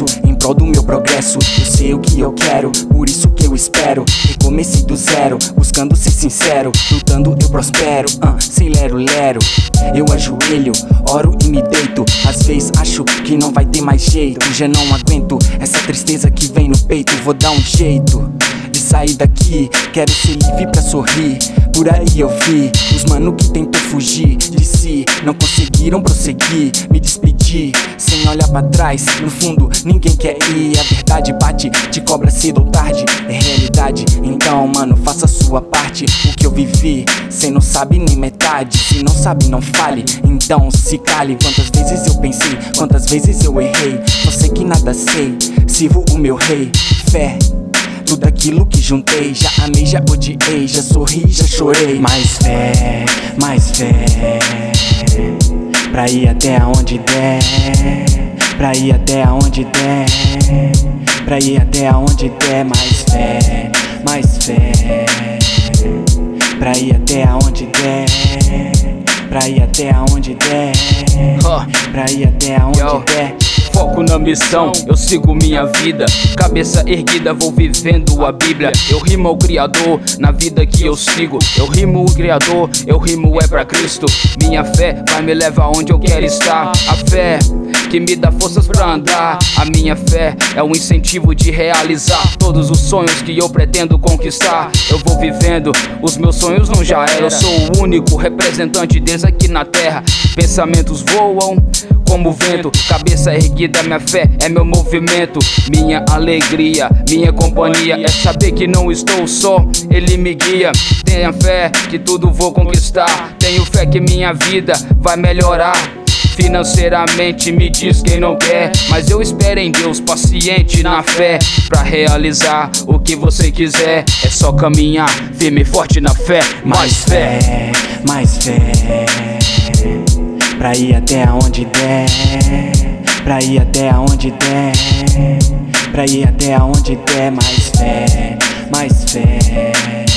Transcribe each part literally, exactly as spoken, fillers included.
sucesso, em prol do meu progresso. Eu sei o que eu quero, por isso que eu espero. Recomecei do zero, buscando ser sincero. Lutando eu prospero, uh, sem lero-lero. Eu ajoelho, oro e me deito. Às vezes acho que não vai ter mais jeito. Já não aguento essa tristeza que vem no peito. Vou dar um jeito de sair daqui, quero ser livre pra sorrir. Por aí eu vi os mano que tentou fugir de si, não conseguiram prosseguir. Me despedi sem olhar pra trás, no fundo ninguém quer ir. A verdade bate, te cobra cedo ou tarde, é realidade. Então mano, faça a sua parte. O que eu vivi, cê não sabe nem metade. Se não sabe não fale, então se cale. Quantas vezes eu pensei, quantas vezes eu errei. Só sei que nada sei, sirvo o meu rei. Fé, tudo aquilo que juntei. Já amei, já odiei, já sorri, já chorei. Mais fé, mais fé, pra ir até aonde der, pra ir até aonde der, pra ir até aonde der. Mais fé, mais fé, pra ir até aonde der, pra ir até aonde der, pra ir até aonde der. Foco na missão, eu sigo minha vida. Cabeça erguida, vou vivendo a Bíblia. Eu rimo ao Criador, na vida que eu sigo. Eu rimo o Criador, eu rimo é pra Cristo. Minha fé vai me levar onde eu quero estar. A fé que me dá forças pra andar. A minha fé é um incentivo de realizar todos os sonhos que eu pretendo conquistar. Eu vou vivendo, os meus sonhos não já eram. Eu sou o único representante deles aqui na terra. Pensamentos voam como vento, cabeça erguida, minha fé é meu movimento. Minha alegria, minha companhia é saber que não estou só, Ele me guia. Tenha fé que tudo vou conquistar. Tenho fé que minha vida vai melhorar. Financeiramente me diz quem não quer, mas eu espero em Deus, paciente na fé, pra realizar o que você quiser. É só caminhar firme e forte na fé. Mais fé, mais fé, pra ir até aonde der, pra ir até aonde der, pra ir até aonde der. Mais fé, mais fé,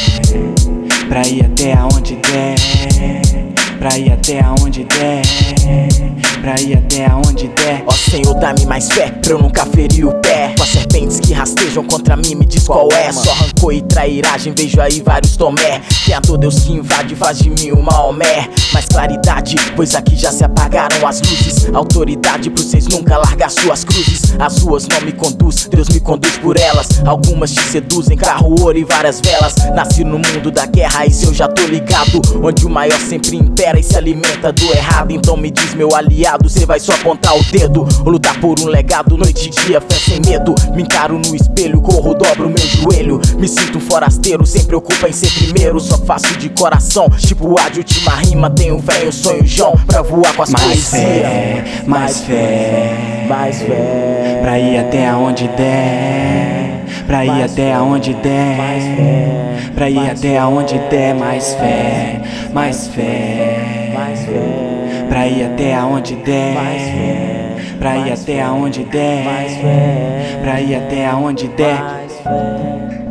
pra ir até aonde der, pra ir até aonde der, pra ir até aonde der. Ó Senhor, dá-me mais fé pra eu nunca ferir o pé. Com as serpentes que rastejam contra mim, me diz qual é. Só rancor e trairagem, vejo aí vários Tomé. Tem a dor Deus que invade, faz de mim o Maomé. Mais claridade, pois aqui já se apagaram as luzes. Autoridade pra vocês nunca largar suas cruzes. As ruas não me conduz, Deus me conduz por elas. Algumas te seduzem, carro, ouro e várias velas. Nasci no mundo da guerra, isso eu já tô ligado. Onde o maior sempre impera e se alimenta do errado. Então me diz, meu aliado, cê vai só apontar o dedo ou lutar por um legado, noite e dia, fé sem medo. Me encaro no espelho, corro, dobro meu joelho. Me sinto um forasteiro, sem preocupa em ser primeiro. Só faço de coração, tipo a de última rima. Tenho fé, eu sonho João, pra voar com as mais poesias. Fé, mais fé, mais fé, pra ir até aonde der, pra ir até aonde der, pra ir até aonde der. Mais fé, mais fé, mais fé, pra ir até aonde der, pra ir até aonde der, pra ir até aonde der.